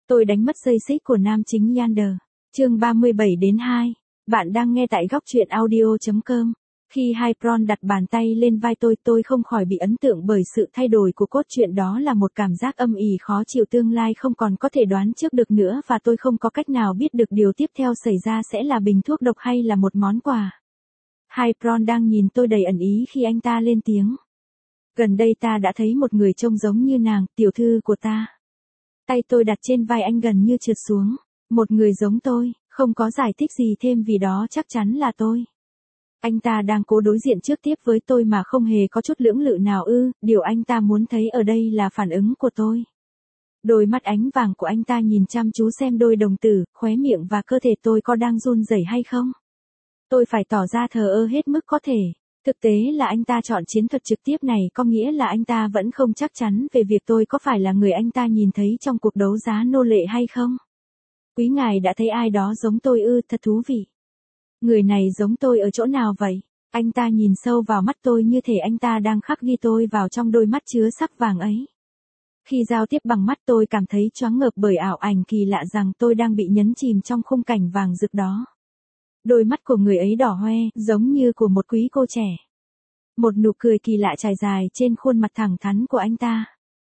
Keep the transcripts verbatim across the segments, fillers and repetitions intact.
Tôi đánh mất dây xích của nam chính Yander. Chương ba mươi bảy đến hai. Bạn đang nghe tại góc truyện audio chấm com. Khi Hypron đặt bàn tay lên vai tôi, tôi không khỏi bị ấn tượng bởi sự thay đổi của cốt truyện, đó là một cảm giác âm ỉ khó chịu, tương lai không còn có thể đoán trước được nữa, và tôi không có cách nào biết được điều tiếp theo xảy ra sẽ là bình thuốc độc hay là một món quà. Hypron đang nhìn tôi đầy ẩn ý khi anh ta lên tiếng. Gần đây ta đã thấy một người trông giống như nàng, tiểu thư của ta. Tay tôi đặt trên vai anh gần như trượt xuống. Một người giống tôi, không có giải thích gì thêm vì đó chắc chắn là tôi. Anh ta đang cố đối diện trước tiếp với tôi mà không hề có chút lưỡng lự nào ư, điều anh ta muốn thấy ở đây là phản ứng của tôi. Đôi mắt ánh vàng của anh ta nhìn chăm chú xem đôi đồng tử, khóe miệng và cơ thể tôi có đang run rẩy hay không. Tôi phải tỏ ra thờ ơ hết mức có thể. Thực tế là anh ta chọn chiến thuật trực tiếp này có nghĩa là anh ta vẫn không chắc chắn về việc tôi có phải là người anh ta nhìn thấy trong cuộc đấu giá nô lệ hay không. Quý ngài đã thấy ai đó giống tôi ư, thật thú vị. Người này giống tôi ở chỗ nào vậy? Anh ta nhìn sâu vào mắt tôi như thể anh ta đang khắc ghi tôi vào trong đôi mắt chứa sắc vàng ấy. Khi giao tiếp bằng mắt tôi cảm thấy choáng ngợp bởi ảo ảnh kỳ lạ rằng tôi đang bị nhấn chìm trong khung cảnh vàng rực đó. Đôi mắt của người ấy đỏ hoe, giống như của một quý cô trẻ. Một nụ cười kỳ lạ trải dài trên khuôn mặt thẳng thắn của anh ta.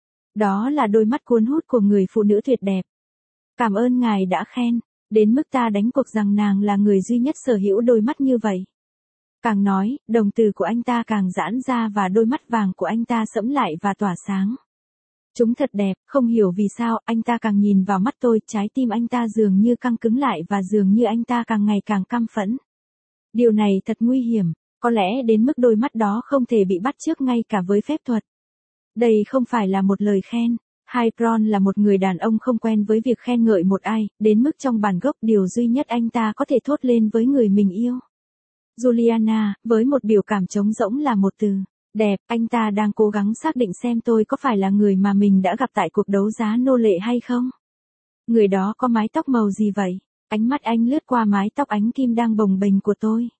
Đó là đôi mắt cuốn hút của người phụ nữ tuyệt đẹp. Cảm ơn ngài đã khen, đến mức ta đánh cuộc rằng nàng là người duy nhất sở hữu đôi mắt như vậy. Càng nói, đồng tử của anh ta càng giãn ra và đôi mắt vàng của anh ta sẫm lại và tỏa sáng. Chúng thật đẹp, không hiểu vì sao, anh ta càng nhìn vào mắt tôi, trái tim anh ta dường như căng cứng lại và dường như anh ta càng ngày càng căm phẫn. Điều này thật nguy hiểm, có lẽ đến mức đôi mắt đó không thể bị bắt chước ngay cả với phép thuật. Đây không phải là một lời khen. Hypron là một người đàn ông không quen với việc khen ngợi một ai, đến mức trong bản gốc điều duy nhất anh ta có thể thốt lên với người mình yêu. Juliana, với một biểu cảm trống rỗng là một từ. Đẹp, anh ta đang cố gắng xác định xem tôi có phải là người mà mình đã gặp tại cuộc đấu giá nô lệ hay không. Người đó có mái tóc màu gì vậy? Ánh mắt anh lướt qua mái tóc ánh kim đang bồng bềnh của tôi.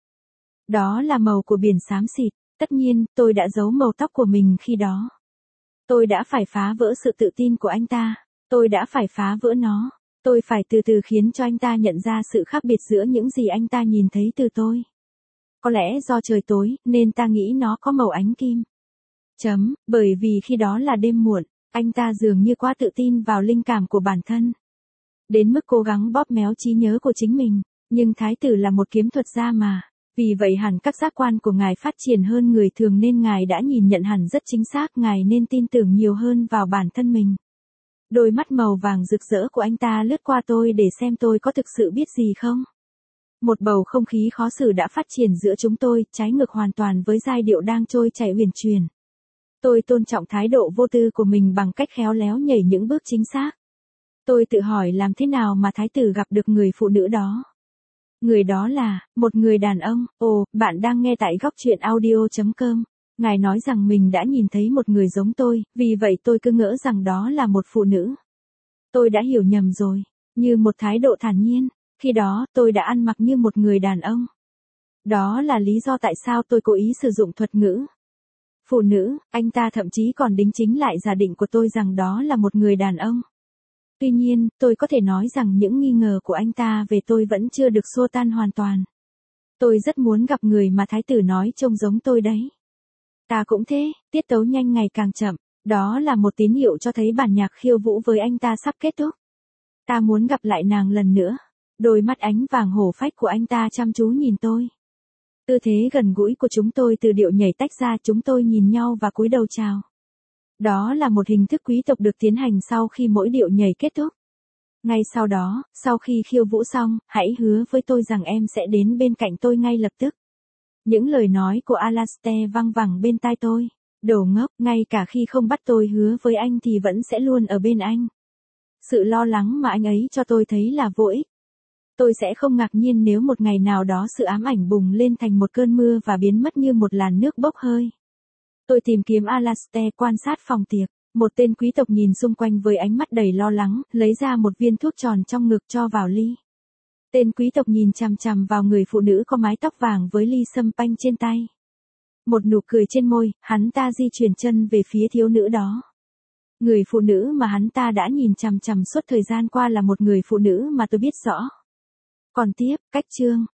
Đó là màu của biển xám xịt, tất nhiên, tôi đã giấu màu tóc của mình khi đó. Tôi đã phải phá vỡ sự tự tin của anh ta, tôi đã phải phá vỡ nó, tôi phải từ từ khiến cho anh ta nhận ra sự khác biệt giữa những gì anh ta nhìn thấy từ tôi. Có lẽ do trời tối, nên ta nghĩ nó có màu ánh kim. Chấm, bởi vì khi đó là đêm muộn, anh ta dường như quá tự tin vào linh cảm của bản thân. Đến mức cố gắng bóp méo trí nhớ của chính mình, nhưng thái tử là một kiếm thuật gia mà. Vì vậy hẳn các giác quan của ngài phát triển hơn người thường nên ngài đã nhìn nhận hẳn rất chính xác, ngài nên tin tưởng nhiều hơn vào bản thân mình. Đôi mắt màu vàng rực rỡ của anh ta lướt qua tôi để xem tôi có thực sự biết gì không. Một bầu không khí khó xử đã phát triển giữa chúng tôi, trái ngược hoàn toàn với giai điệu đang trôi chảy uyển chuyển. Tôi tôn trọng thái độ vô tư của mình bằng cách khéo léo nhảy những bước chính xác. Tôi tự hỏi làm thế nào mà thái tử gặp được người phụ nữ đó. Người đó là, một người đàn ông. Ồ, bạn đang nghe tại góc truyện audio chấm com. Ngài nói rằng mình đã nhìn thấy một người giống tôi, vì vậy tôi cứ ngỡ rằng đó là một phụ nữ. Tôi đã hiểu nhầm rồi, như một thái độ thản nhiên. Khi đó, tôi đã ăn mặc như một người đàn ông. Đó là lý do tại sao tôi cố ý sử dụng thuật ngữ. Phụ nữ, anh ta thậm chí còn đính chính lại giả định của tôi rằng đó là một người đàn ông. Tuy nhiên, tôi có thể nói rằng những nghi ngờ của anh ta về tôi vẫn chưa được xua tan hoàn toàn. Tôi rất muốn gặp người mà thái tử nói trông giống tôi đấy. Ta cũng thế, tiết tấu nhanh ngày càng chậm, đó là một tín hiệu cho thấy bản nhạc khiêu vũ với anh ta sắp kết thúc. Ta muốn gặp lại nàng lần nữa. Đôi mắt ánh vàng hổ phách của anh ta chăm chú nhìn tôi. Tư thế gần gũi của chúng tôi từ điệu nhảy tách ra, chúng tôi nhìn nhau và cúi đầu chào. Đó là một hình thức quý tộc được tiến hành sau khi mỗi điệu nhảy kết thúc. Ngay sau đó, sau khi khiêu vũ xong, hãy hứa với tôi rằng em sẽ đến bên cạnh tôi ngay lập tức. Những lời nói của Alastair văng vẳng bên tai tôi. Đồ ngốc, ngay cả khi không bắt tôi hứa với anh thì vẫn sẽ luôn ở bên anh. Sự lo lắng mà anh ấy cho tôi thấy là vô ích. Tôi sẽ không ngạc nhiên nếu một ngày nào đó sự ám ảnh bùng lên thành một cơn mưa và biến mất như một làn nước bốc hơi. Tôi tìm kiếm Alastair quan sát phòng tiệc. Một tên quý tộc nhìn xung quanh với ánh mắt đầy lo lắng, lấy ra một viên thuốc tròn trong ngực cho vào ly. Tên quý tộc nhìn chằm chằm vào người phụ nữ có mái tóc vàng với ly sâm panh trên tay. Một nụ cười trên môi, hắn ta di chuyển chân về phía thiếu nữ đó. Người phụ nữ mà hắn ta đã nhìn chằm chằm suốt thời gian qua là một người phụ nữ mà tôi biết rõ. Còn tiếp, cách chương.